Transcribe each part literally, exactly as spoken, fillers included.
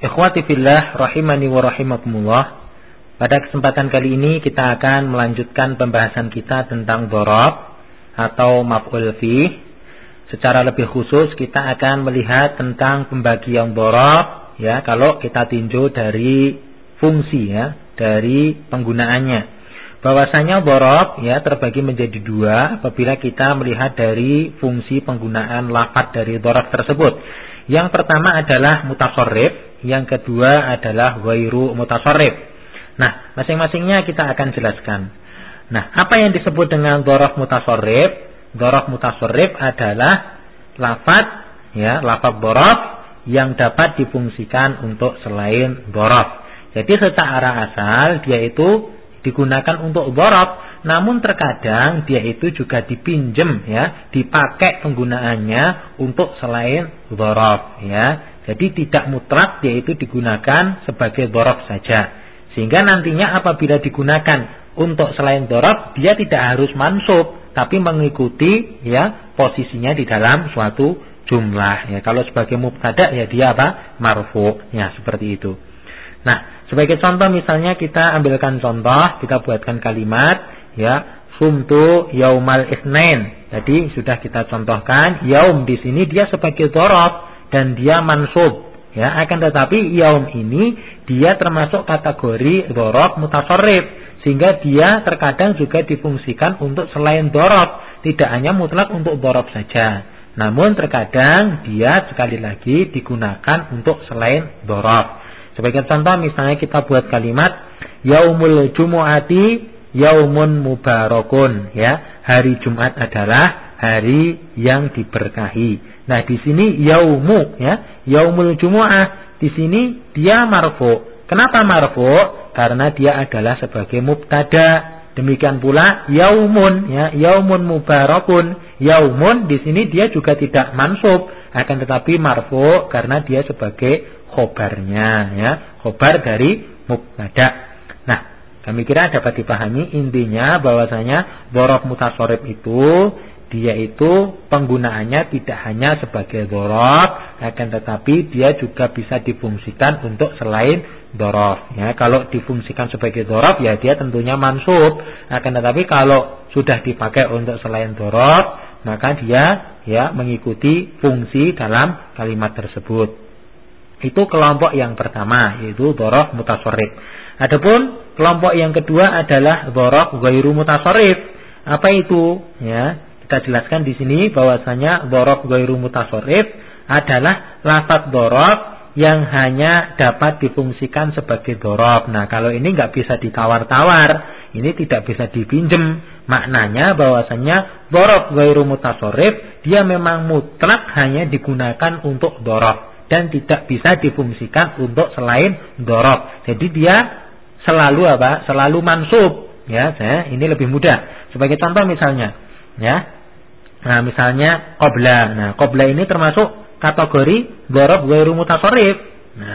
Ikhwati fillah rahimani wa rahimakumullah. Pada kesempatan kali ini kita akan melanjutkan pembahasan kita tentang dhorab atau maf'ul fih. Secara lebih khusus kita akan melihat tentang pembagian dhorab ya, kalau kita tinjau dari fungsi ya, dari penggunaannya. Bahwasanya dhorab ya terbagi menjadi dua apabila kita melihat dari fungsi penggunaan lafaz dari dhorab tersebut. Yang pertama adalah mutasarrif, yang kedua adalah ghairu mutasarrif. Nah, masing-masingnya kita akan jelaskan. Nah, apa yang disebut dengan dhorab mutasarrif? Dhorab mutasarrif adalah lafaz ya, lafaz dhorab yang dapat difungsikan untuk selain dhorab. Jadi secara asal dia itu digunakan untuk dhorab, namun terkadang dia itu juga dipinjem ya, dipakai penggunaannya untuk selain dhorab ya. Jadi tidak mutlak dia itu digunakan sebagai dhorab saja. Sehingga nantinya apabila digunakan untuk selain dhorab, dia tidak harus mansub, tapi mengikuti ya posisinya di dalam suatu jumlah ya. Kalau sebagai mubtada ya dia apa? Marfu ya, seperti itu. Nah, sebagai contoh misalnya kita ambilkan contoh, kita buatkan kalimat ya, sumtu yaumal itsnain. Jadi sudah kita contohkan, yaum di sini dia sebagai dhorab dan dia mansub ya, akan tetapi yaum ini dia termasuk kategori dhorab mutasarrif, sehingga dia terkadang juga difungsikan untuk selain dhorab, tidak hanya mutlak untuk dhorab saja. Namun terkadang dia sekali lagi digunakan untuk selain dhorab. Sebagai contoh misalnya kita buat kalimat yaumul jumu'ati yaumun mubarakun ya, hari Jumat adalah hari yang diberkahi. Nah, di sini yaumu ya, yaumul jumu'ah di sini dia marfu. Kenapa marfu? Karena dia adalah sebagai mubtada. Demikian pula yaumun ya, yaumun mubarakun. Yaumun di sini dia juga tidak mansub, akan tetapi marfu karena dia sebagai khobarnya ya, khobar dari mubtada. Nah, kami kira dapat dipahami intinya bahwasanya dhorab mutasarrif itu dia itu penggunaannya tidak hanya sebagai dhorab, akan tetapi dia juga bisa difungsikan untuk selain dhorab ya. Kalau difungsikan sebagai dhorab ya dia tentunya mansub, akan tetapi kalau sudah dipakai untuk selain dhorab maka dia ya mengikuti fungsi dalam kalimat tersebut. Itu kelompok yang pertama, yaitu dhorab mutasarrif. Adapun kelompok yang kedua adalah dhorab ghairu mutasarrif. Apa itu? Ya, kita jelaskan di sini bahwasanya dhorab ghairu mutasarrif adalah lafaz dhorab yang hanya dapat difungsikan sebagai dhorab. Nah, kalau ini nggak bisa ditawar-tawar, ini tidak bisa dipinjem. Maknanya bahwasanya dhorab ghairu mutasarrif dia memang mutlak hanya digunakan untuk dhorab dan tidak bisa difungsikan untuk selain dhorab. Jadi dia selalu apa? Selalu mansub. Ya, saya ini lebih mudah. Sebagai contoh misalnya, ya. Nah, misalnya qabla. Nah, qabla ini termasuk kategori dhorab ghairu mutasarrif. Nah,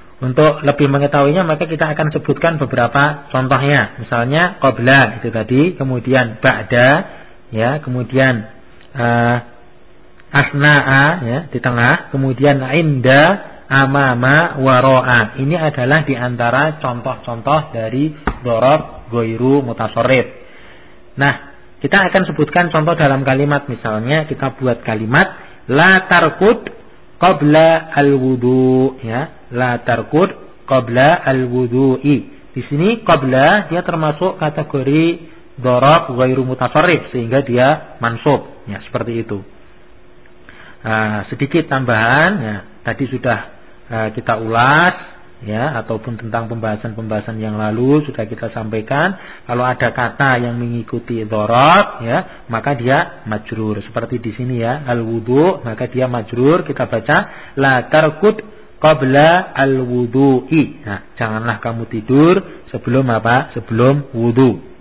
untuk lebih mengetahuinya maka kita akan sebutkan beberapa contohnya. Misalnya qabla itu tadi, kemudian ba'da, ya, kemudian uh, asna'a ya, di tengah, kemudian inda, amama, waro'a. Ini adalah di antara contoh-contoh dari dhorab ghairu mutasarrif. Nah, kita akan sebutkan contoh dalam kalimat. Misalnya kita buat kalimat la tarkud qabla al-wudu ya, la tarkud qabla al-wudu'i. Di sini qabla dia termasuk kategori dhorab ghairu mutasarrif sehingga dia mansub ya, seperti itu. Uh, sedikit tambahan ya, tadi sudah uh, kita ulas ya, ataupun tentang pembahasan-pembahasan yang lalu sudah kita sampaikan, kalau ada kata yang mengikuti dhorab ya, maka dia majrur. Seperti di sini ya, al-wudu, maka dia majrur, kita baca la tarkud qabla al-wudu'i. Nah, janganlah kamu tidur sebelum apa? Sebelum wudu.